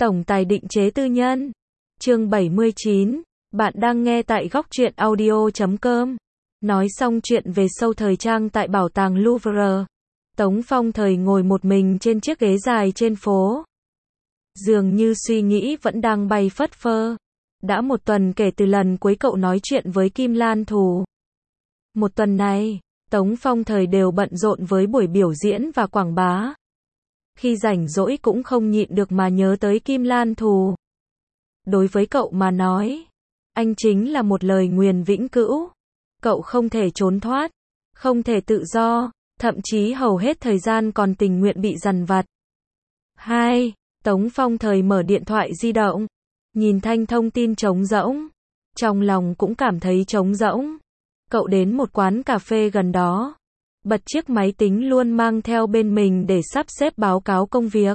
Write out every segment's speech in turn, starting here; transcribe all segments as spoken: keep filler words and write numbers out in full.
Tổng tài định chế tư nhân. Chương bảy mươi chín. Bạn đang nghe tại góc truyện audio chấm com. Nói xong chuyện về show thời trang tại bảo tàng Louvre, Tống Phong Thời ngồi một mình trên chiếc ghế dài trên phố. Dường như suy nghĩ vẫn đang bay phất phơ. Đã một tuần kể từ lần cuối cậu nói chuyện với Kim Lan Thù. Một tuần này, Tống Phong Thời đều bận rộn với buổi biểu diễn và quảng bá. Khi rảnh rỗi cũng không nhịn được mà nhớ tới Kim Lan Thù. Đối với cậu mà nói, anh chính là một lời nguyền vĩnh cửu. Cậu không thể trốn thoát, không thể tự do, thậm chí hầu hết thời gian còn tình nguyện bị dằn vặt. Hai, Tống Phong Thời mở điện thoại di động, nhìn thanh thông tin trống rỗng. Trong lòng cũng cảm thấy trống rỗng. Cậu đến một quán cà phê gần đó, bật chiếc máy tính luôn mang theo bên mình để sắp xếp báo cáo công việc,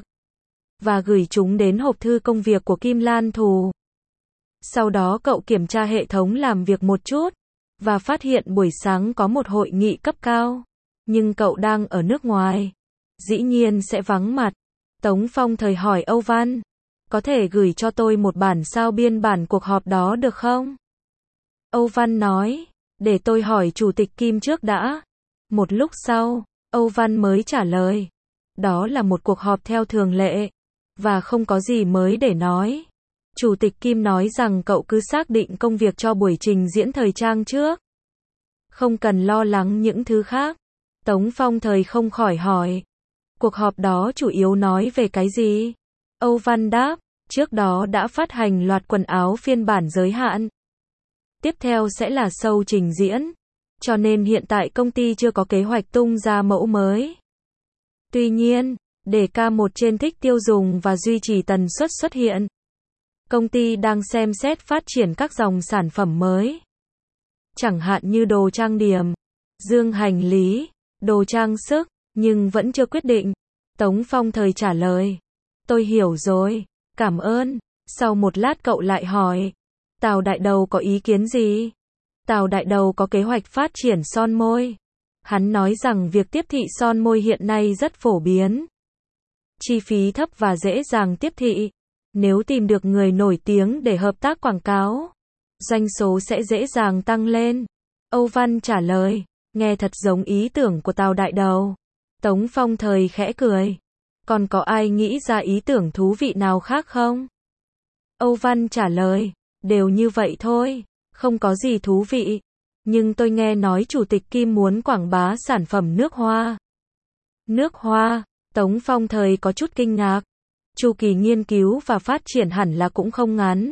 và gửi chúng đến hộp thư công việc của Kim Lan Thù. Sau đó cậu kiểm tra hệ thống làm việc một chút, và phát hiện buổi sáng có một hội nghị cấp cao. Nhưng cậu đang ở nước ngoài, dĩ nhiên sẽ vắng mặt. Tống Phong Thời hỏi Âu Văn, có thể gửi cho tôi một bản sao biên bản cuộc họp đó được không? Âu Văn nói, để tôi hỏi Chủ tịch Kim trước đã. Một lúc sau, Âu Văn mới trả lời, đó là một cuộc họp theo thường lệ, và không có gì mới để nói. Chủ tịch Kim nói rằng cậu cứ xác định công việc cho buổi trình diễn thời trang trước. Không cần lo lắng những thứ khác. Tống Phong Thời không khỏi hỏi, cuộc họp đó chủ yếu nói về cái gì? Âu Văn đáp, trước đó đã phát hành loạt quần áo phiên bản giới hạn. Tiếp theo sẽ là show trình diễn. Cho nên hiện tại công ty chưa có kế hoạch tung ra mẫu mới. Tuy nhiên, để ca một trên thích tiêu dùng và duy trì tần suất xuất hiện, công ty đang xem xét phát triển các dòng sản phẩm mới. Chẳng hạn như đồ trang điểm, dương hành lý, đồ trang sức, nhưng vẫn chưa quyết định. Tống Phong Thời trả lời, tôi hiểu rồi, cảm ơn. Sau một lát cậu lại hỏi, Tào Đại Đầu có ý kiến gì? Tào Đại Đầu có kế hoạch phát triển son môi. Hắn nói rằng việc tiếp thị son môi hiện nay rất phổ biến. Chi phí thấp và dễ dàng tiếp thị. Nếu tìm được người nổi tiếng để hợp tác quảng cáo, doanh số sẽ dễ dàng tăng lên. Âu Văn trả lời, nghe thật giống ý tưởng của Tào Đại Đầu. Tống Phong Thời khẽ cười. Còn có ai nghĩ ra ý tưởng thú vị nào khác không? Âu Văn trả lời, đều như vậy thôi. Không có gì thú vị. Nhưng tôi nghe nói Chủ tịch Kim muốn quảng bá sản phẩm nước hoa. Nước hoa? Tống Phong Thời có chút kinh ngạc. Chu kỳ nghiên cứu và phát triển hẳn là cũng không ngắn.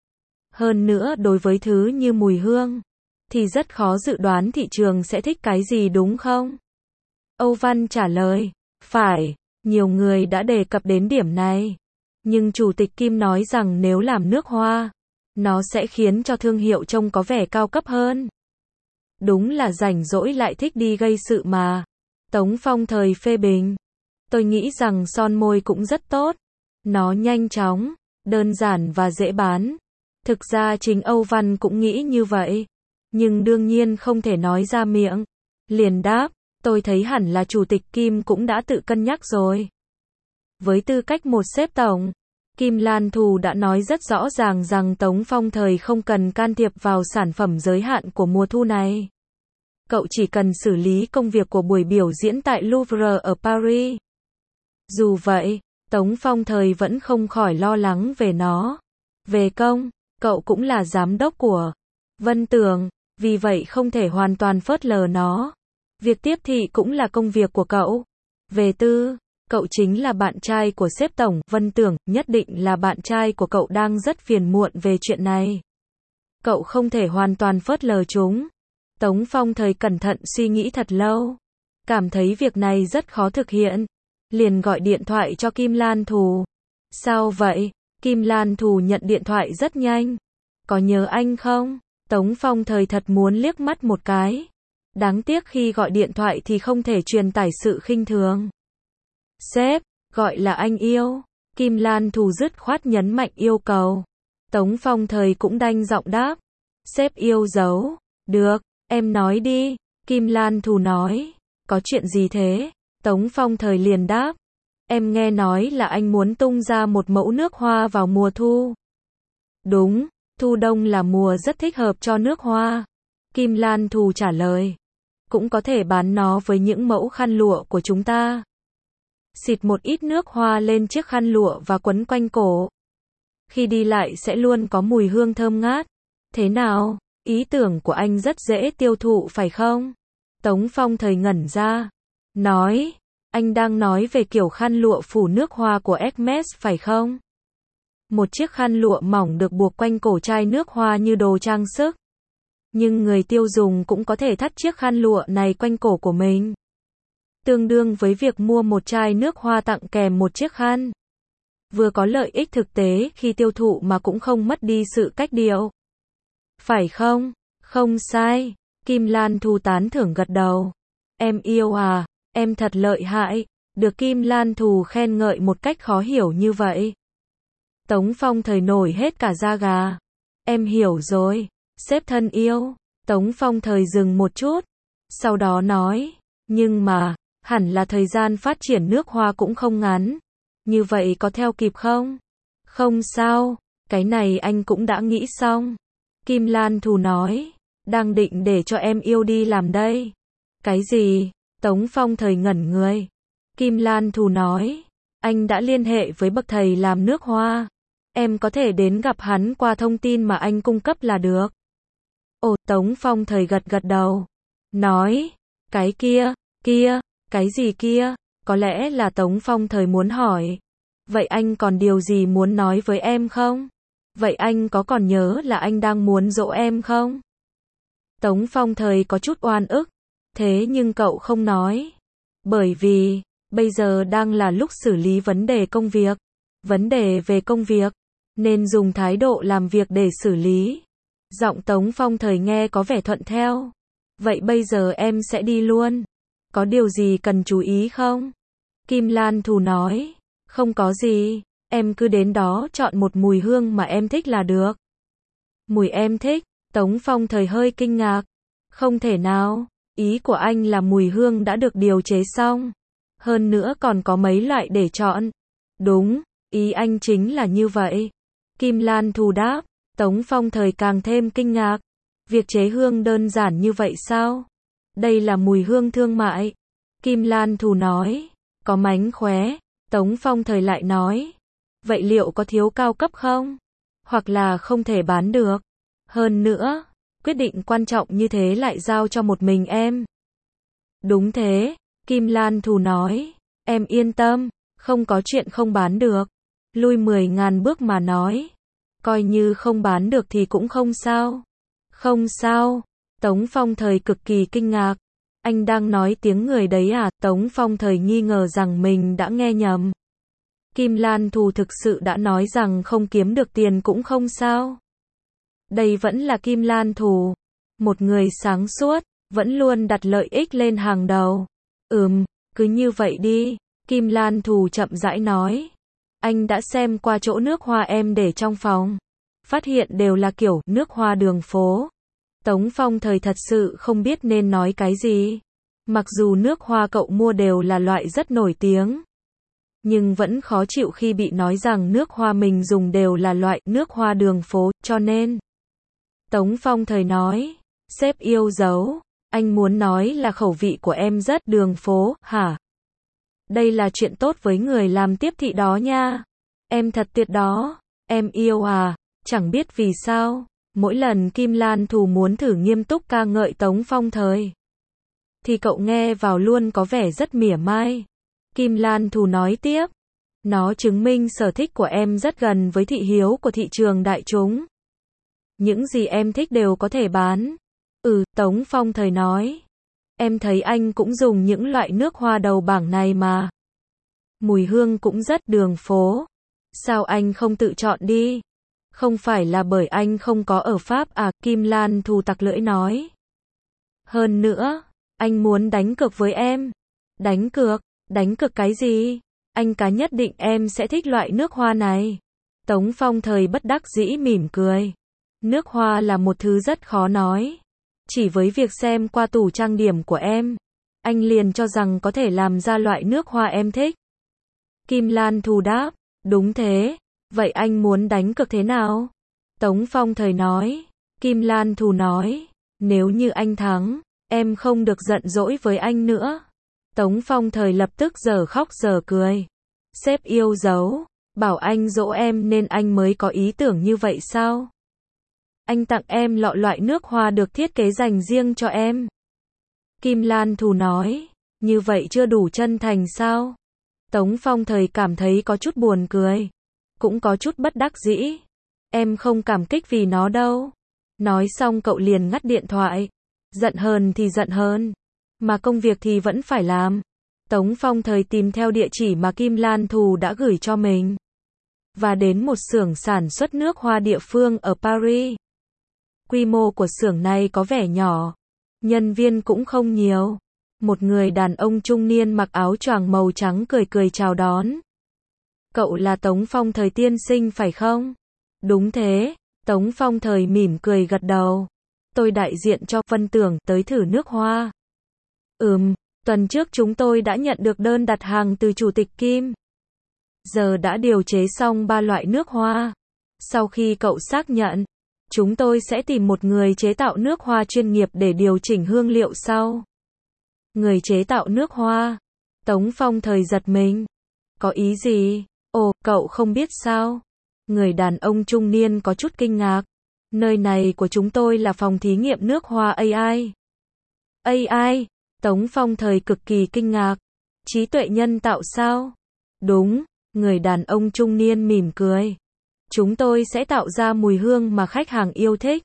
Hơn nữa đối với thứ như mùi hương, thì rất khó dự đoán thị trường sẽ thích cái gì đúng không? Âu Văn trả lời, phải, nhiều người đã đề cập đến điểm này. Nhưng Chủ tịch Kim nói rằng nếu làm nước hoa, nó sẽ khiến cho thương hiệu trông có vẻ cao cấp hơn. Đúng là rảnh rỗi lại thích đi gây sự mà. Tống Phong Thời phê bình. Tôi nghĩ rằng son môi cũng rất tốt. Nó nhanh chóng, đơn giản và dễ bán. Thực ra chính Âu Văn cũng nghĩ như vậy. Nhưng đương nhiên không thể nói ra miệng. Liền đáp, tôi thấy hẳn là Chủ tịch Kim cũng đã tự cân nhắc rồi. Với tư cách một sếp tổng, Kim Lan Thù đã nói rất rõ ràng rằng Tống Phong Thời không cần can thiệp vào sản phẩm giới hạn của mùa thu này. Cậu chỉ cần xử lý công việc của buổi biểu diễn tại Louvre ở Paris. Dù vậy, Tống Phong Thời vẫn không khỏi lo lắng về nó. Về công, cậu cũng là giám đốc của Vân Tường, vì vậy không thể hoàn toàn phớt lờ nó. Việc tiếp thị cũng là công việc của cậu. Về tư, cậu chính là bạn trai của sếp tổng, Vân Tường, nhất định là bạn trai của cậu đang rất phiền muộn về chuyện này. Cậu không thể hoàn toàn phớt lờ chúng. Tống Phong Thời cẩn thận suy nghĩ thật lâu. Cảm thấy việc này rất khó thực hiện. Liền gọi điện thoại cho Kim Lan Thù. Sao vậy? Kim Lan Thù nhận điện thoại rất nhanh. Có nhớ anh không? Tống Phong Thời thật muốn liếc mắt một cái. Đáng tiếc khi gọi điện thoại thì không thể truyền tải sự khinh thường. Sếp, gọi là anh yêu. Kim Lan Thù dứt khoát nhấn mạnh yêu cầu. Tống Phong Thời cũng đanh giọng đáp. Sếp yêu dấu. Được, em nói đi. Kim Lan Thù nói. Có chuyện gì thế? Tống Phong Thời liền đáp. Em nghe nói là anh muốn tung ra một mẫu nước hoa vào mùa thu. Đúng, thu đông là mùa rất thích hợp cho nước hoa. Kim Lan Thù trả lời. Cũng có thể bán nó với những mẫu khăn lụa của chúng ta. Xịt một ít nước hoa lên chiếc khăn lụa và quấn quanh cổ. Khi đi lại sẽ luôn có mùi hương thơm ngát. Thế nào, ý tưởng của anh rất dễ tiêu thụ phải không? Tống Phong Thời ngẩn ra. Nói, anh đang nói về kiểu khăn lụa phủ nước hoa của Hermes phải không? Một chiếc khăn lụa mỏng được buộc quanh cổ chai nước hoa như đồ trang sức. Nhưng người tiêu dùng cũng có thể thắt chiếc khăn lụa này quanh cổ của mình. Tương đương với việc mua một chai nước hoa tặng kèm một chiếc khăn. Vừa có lợi ích thực tế khi tiêu thụ mà cũng không mất đi sự cách điệu. Phải không? Không sai. Kim Lan Thù tán thưởng gật đầu. Em yêu à, em thật lợi hại. Được Kim Lan Thù khen ngợi một cách khó hiểu như vậy. Tống Phong Thời nổi hết cả da gà. Em hiểu rồi, sếp thân yêu. Tống Phong Thời dừng một chút. Sau đó nói, nhưng mà, hẳn là thời gian phát triển nước hoa cũng không ngắn. Như vậy có theo kịp không? Không sao, cái này anh cũng đã nghĩ xong. Kim Lan Thù nói, đang định để cho em yêu đi làm đây. Cái gì? Tống Phong Thời ngẩn người. Kim Lan Thù nói, anh đã liên hệ với bậc thầy làm nước hoa. Em có thể đến gặp hắn qua thông tin mà anh cung cấp là được. Ồ, Tống Phong Thời gật gật đầu. Nói, cái kia, kia, cái gì kia? Có lẽ là Tống Phong Thời muốn hỏi. Vậy anh còn điều gì muốn nói với em không? Vậy anh có còn nhớ là anh đang muốn dỗ em không? Tống Phong Thời có chút oan ức. Thế nhưng cậu không nói. Bởi vì, bây giờ đang là lúc xử lý vấn đề công việc. Vấn đề về công việc, nên dùng thái độ làm việc để xử lý. Giọng Tống Phong Thời nghe có vẻ thuận theo. Vậy bây giờ em sẽ đi luôn. Có điều gì cần chú ý không? Kim Lan Thù nói. Không có gì, em cứ đến đó chọn một mùi hương mà em thích là được. Mùi em thích? Tống Phong Thời hơi kinh ngạc. Không thể nào, ý của anh là mùi hương đã được điều chế xong. Hơn nữa còn có mấy loại để chọn. Đúng, ý anh chính là như vậy. Kim Lan Thù đáp. Tống Phong Thời càng thêm kinh ngạc. Việc chế hương đơn giản như vậy sao? Đây là mùi hương thương mại. Kim Lan Thù nói. Có mánh khóe. Tống Phong Thời lại nói. Vậy liệu có thiếu cao cấp không? Hoặc là không thể bán được? Hơn nữa, quyết định quan trọng như thế lại giao cho một mình em. Đúng thế, Kim Lan Thù nói. Em yên tâm, không có chuyện không bán được. Lui mười ngàn bước mà nói. Coi như không bán được thì cũng không sao. Không sao. Tống Phong Thời cực kỳ kinh ngạc. Anh đang nói tiếng người đấy à? Tống Phong Thời nghi ngờ rằng mình đã nghe nhầm. Kim Lan Thù thực sự đã nói rằng không kiếm được tiền cũng không sao. Đây vẫn là Kim Lan Thù. Một người sáng suốt, vẫn luôn đặt lợi ích lên hàng đầu. Ừm, cứ như vậy đi. Kim Lan Thù chậm rãi nói. Anh đã xem qua chỗ nước hoa em để trong phòng. Phát hiện đều là kiểu nước hoa đường phố. Tống Phong Thời thật sự không biết nên nói cái gì. Mặc dù nước hoa cậu mua đều là loại rất nổi tiếng. Nhưng vẫn khó chịu khi bị nói rằng nước hoa mình dùng đều là loại nước hoa đường phố, cho nên. Tống Phong Thời nói. Sếp yêu dấu. Anh muốn nói là khẩu vị của em rất đường phố, hả? Đây là chuyện tốt với người làm tiếp thị đó nha. Em thật tuyệt đó. Em yêu à? Chẳng biết vì sao. Mỗi lần Kim Lan Thù muốn thử nghiêm túc ca ngợi Tống Phong Thời, thì cậu nghe vào luôn có vẻ rất mỉa mai. Kim Lan Thù nói tiếp. Nó chứng minh sở thích của em rất gần với thị hiếu của thị trường đại chúng. Những gì em thích đều có thể bán. Ừ, Tống Phong Thời nói. Em thấy anh cũng dùng những loại nước hoa đầu bảng này mà. Mùi hương cũng rất đường phố. Sao anh không tự chọn đi? Không phải là bởi anh không có ở Pháp à? Kim Lan Thù tặc lưỡi nói. Hơn nữa, anh muốn đánh cược với em. Đánh cược? Đánh cược cái gì? Anh cá nhất định em sẽ thích loại nước hoa này. Tống Phong Thời bất đắc dĩ mỉm cười. Nước hoa là một thứ rất khó nói. Chỉ với việc xem qua tủ trang điểm của em, anh liền cho rằng có thể làm ra loại nước hoa em thích. Kim Lan Thù đáp, đúng thế, vậy anh muốn đánh cược thế nào? Tống Phong Thời nói, Kim Lan Thù nói, nếu như anh thắng, em không được giận dỗi với anh nữa. Tống Phong Thời lập tức giờ khóc giờ cười. Sếp yêu dấu, bảo anh dỗ em nên anh mới có ý tưởng như vậy sao? Anh tặng em lọ loại nước hoa được thiết kế dành riêng cho em. Kim Lan Thù nói, như vậy chưa đủ chân thành sao? Tống Phong Thời cảm thấy có chút buồn cười, cũng có chút bất đắc dĩ. Em không cảm kích vì nó đâu. Nói xong cậu liền ngắt điện thoại. Giận hờn thì giận hờn, mà công việc thì vẫn phải làm. Tống Phong Thời tìm theo địa chỉ mà Kim Lan Thù đã gửi cho mình, và đến một xưởng sản xuất nước hoa địa phương ở Paris. Quy mô của xưởng này có vẻ nhỏ, nhân viên cũng không nhiều. Một người đàn ông trung niên mặc áo choàng màu trắng cười cười chào đón. Cậu là Tống Phong Thời tiên sinh phải không? Đúng thế, Tống Phong Thời mỉm cười gật đầu. Tôi đại diện cho Vân Tưởng tới thử nước hoa. Ừm, tuần trước chúng tôi đã nhận được đơn đặt hàng từ Chủ tịch Kim. Giờ đã điều chế xong ba loại nước hoa. Sau khi cậu xác nhận, chúng tôi sẽ tìm một người chế tạo nước hoa chuyên nghiệp để điều chỉnh hương liệu sau. Người chế tạo nước hoa. Tống Phong Thời giật mình. Có ý gì? Ồ, cậu không biết sao? Người đàn ông trung niên có chút kinh ngạc. Nơi này của chúng tôi là phòng thí nghiệm nước hoa a i. a i? Tống Phong Thời cực kỳ kinh ngạc. Trí tuệ nhân tạo sao? Đúng, người đàn ông trung niên mỉm cười. Chúng tôi sẽ tạo ra mùi hương mà khách hàng yêu thích,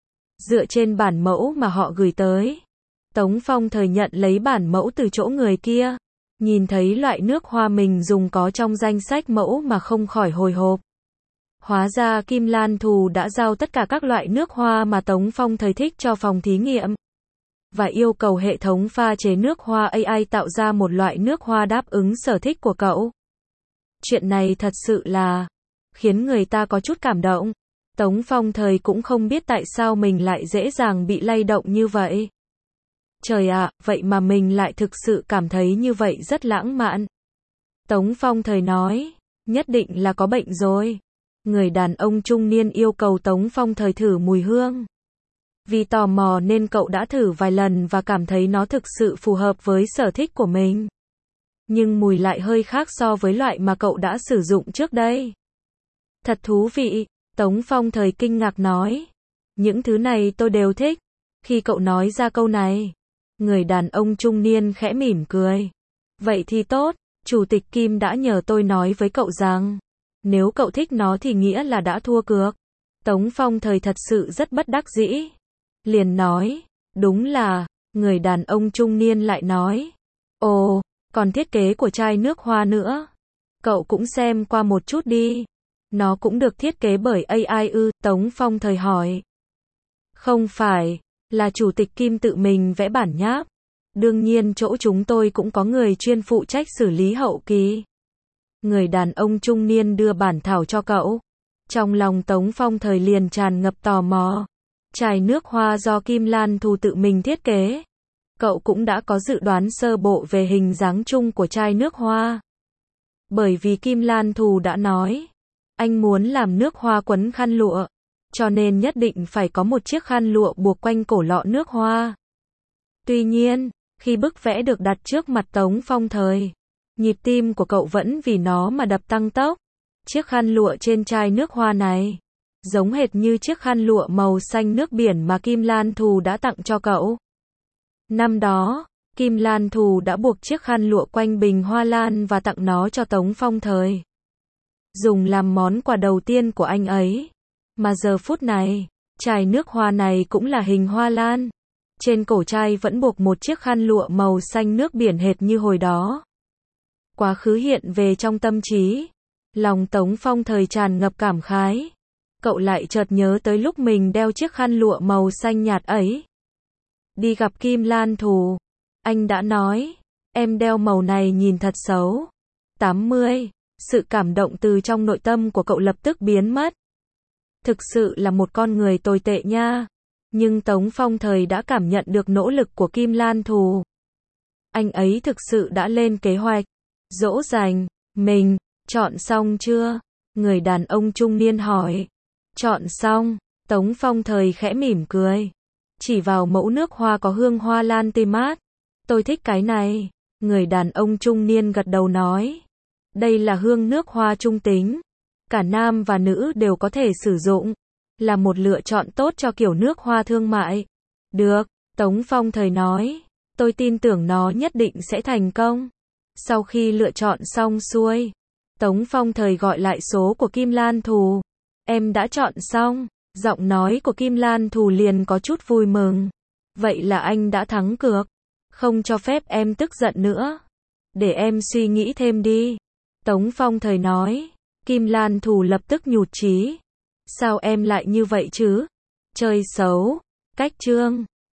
dựa trên bản mẫu mà họ gửi tới. Tống Phong Thời nhận lấy bản mẫu từ chỗ người kia. Nhìn thấy loại nước hoa mình dùng có trong danh sách mẫu mà không khỏi hồi hộp. Hóa ra Kim Lan Thù đã giao tất cả các loại nước hoa mà Tống Phong Thời thích cho phòng thí nghiệm, và yêu cầu hệ thống pha chế nước hoa a i tạo ra một loại nước hoa đáp ứng sở thích của cậu. Chuyện này thật sự là khiến người ta có chút cảm động. Tống Phong Thời cũng không biết tại sao mình lại dễ dàng bị lay động như vậy. Trời ạ, vậy mà mình lại thực sự cảm thấy như vậy rất lãng mạn. Tống Phong Thời nói, nhất định là có bệnh rồi. Người đàn ông trung niên yêu cầu Tống Phong Thời thử mùi hương. Vì tò mò nên cậu đã thử vài lần và cảm thấy nó thực sự phù hợp với sở thích của mình. Nhưng mùi lại hơi khác so với loại mà cậu đã sử dụng trước đây. Thật thú vị, Tống Phong Thời kinh ngạc nói. Những thứ này tôi đều thích. Khi cậu nói ra câu này, người đàn ông trung niên khẽ mỉm cười. Vậy thì tốt, Chủ tịch Kim đã nhờ tôi nói với cậu rằng, nếu cậu thích nó thì nghĩa là đã thua cược. Tống Phong Thời thật sự rất bất đắc dĩ. Liền nói, đúng là, người đàn ông trung niên lại nói. Ồ, còn thiết kế của chai nước hoa nữa. Cậu cũng xem qua một chút đi. Nó cũng được thiết kế bởi a i ư? Tống Phong Thời hỏi. Không phải, là Chủ tịch Kim tự mình vẽ bản nháp. Đương nhiên chỗ chúng tôi cũng có người chuyên phụ trách xử lý hậu kỳ. Người đàn ông trung niên đưa bản thảo cho cậu. Trong lòng Tống Phong Thời liền tràn ngập tò mò. Chai nước hoa do Kim Lan Thù tự mình thiết kế. Cậu cũng đã có dự đoán sơ bộ về hình dáng chung của chai nước hoa. Bởi vì Kim Lan Thù đã nói, anh muốn làm nước hoa quấn khăn lụa, cho nên nhất định phải có một chiếc khăn lụa buộc quanh cổ lọ nước hoa. Tuy nhiên, khi bức vẽ được đặt trước mặt Tống Phong Thời, nhịp tim của cậu vẫn vì nó mà đập tăng tốc. Chiếc khăn lụa trên chai nước hoa này, giống hệt như chiếc khăn lụa màu xanh nước biển mà Kim Lan Thù đã tặng cho cậu. Năm đó, Kim Lan Thù đã buộc chiếc khăn lụa quanh bình hoa lan và tặng nó cho Tống Phong Thời, dùng làm món quà đầu tiên của anh ấy. Mà giờ phút này, chai nước hoa này cũng là hình hoa lan. Trên cổ chai vẫn buộc một chiếc khăn lụa màu xanh nước biển hệt như hồi đó. Quá khứ hiện về trong tâm trí. Lòng Tống Phong Thời tràn ngập cảm khái. Cậu lại chợt nhớ tới lúc mình đeo chiếc khăn lụa màu xanh nhạt ấy. Đi gặp Kim Lan Thù, anh đã nói, em đeo màu này nhìn thật xấu. tám mươi. Sự cảm động từ trong nội tâm của cậu lập tức biến mất. Thực sự là một con người tồi tệ nha. Nhưng Tống Phong Thời đã cảm nhận được nỗ lực của Kim Lan Thù. Anh ấy thực sự đã lên kế hoạch, dỗ dành, Mình, chọn xong chưa? Người đàn ông trung niên hỏi. Chọn xong, Tống Phong Thời khẽ mỉm cười. Chỉ vào mẫu nước hoa có hương hoa lan tươi mát. Tôi thích cái này. Người đàn ông trung niên gật đầu nói. Đây là hương nước hoa trung tính. Cả nam và nữ đều có thể sử dụng. Là một lựa chọn tốt cho kiểu nước hoa thương mại. Được, Tống Phong Thời nói. Tôi tin tưởng nó nhất định sẽ thành công. Sau khi lựa chọn xong xuôi, Tống Phong Thời gọi lại số của Kim Lan Thù. Em đã chọn xong. Giọng nói của Kim Lan Thù liền có chút vui mừng. Vậy là anh đã thắng cược. Không cho phép em tức giận nữa. Để em suy nghĩ thêm đi. Tống Phong Thời nói. Kim Lan Thù lập tức nhụt chí. Sao em lại như vậy chứ? Chơi xấu. Cách chương.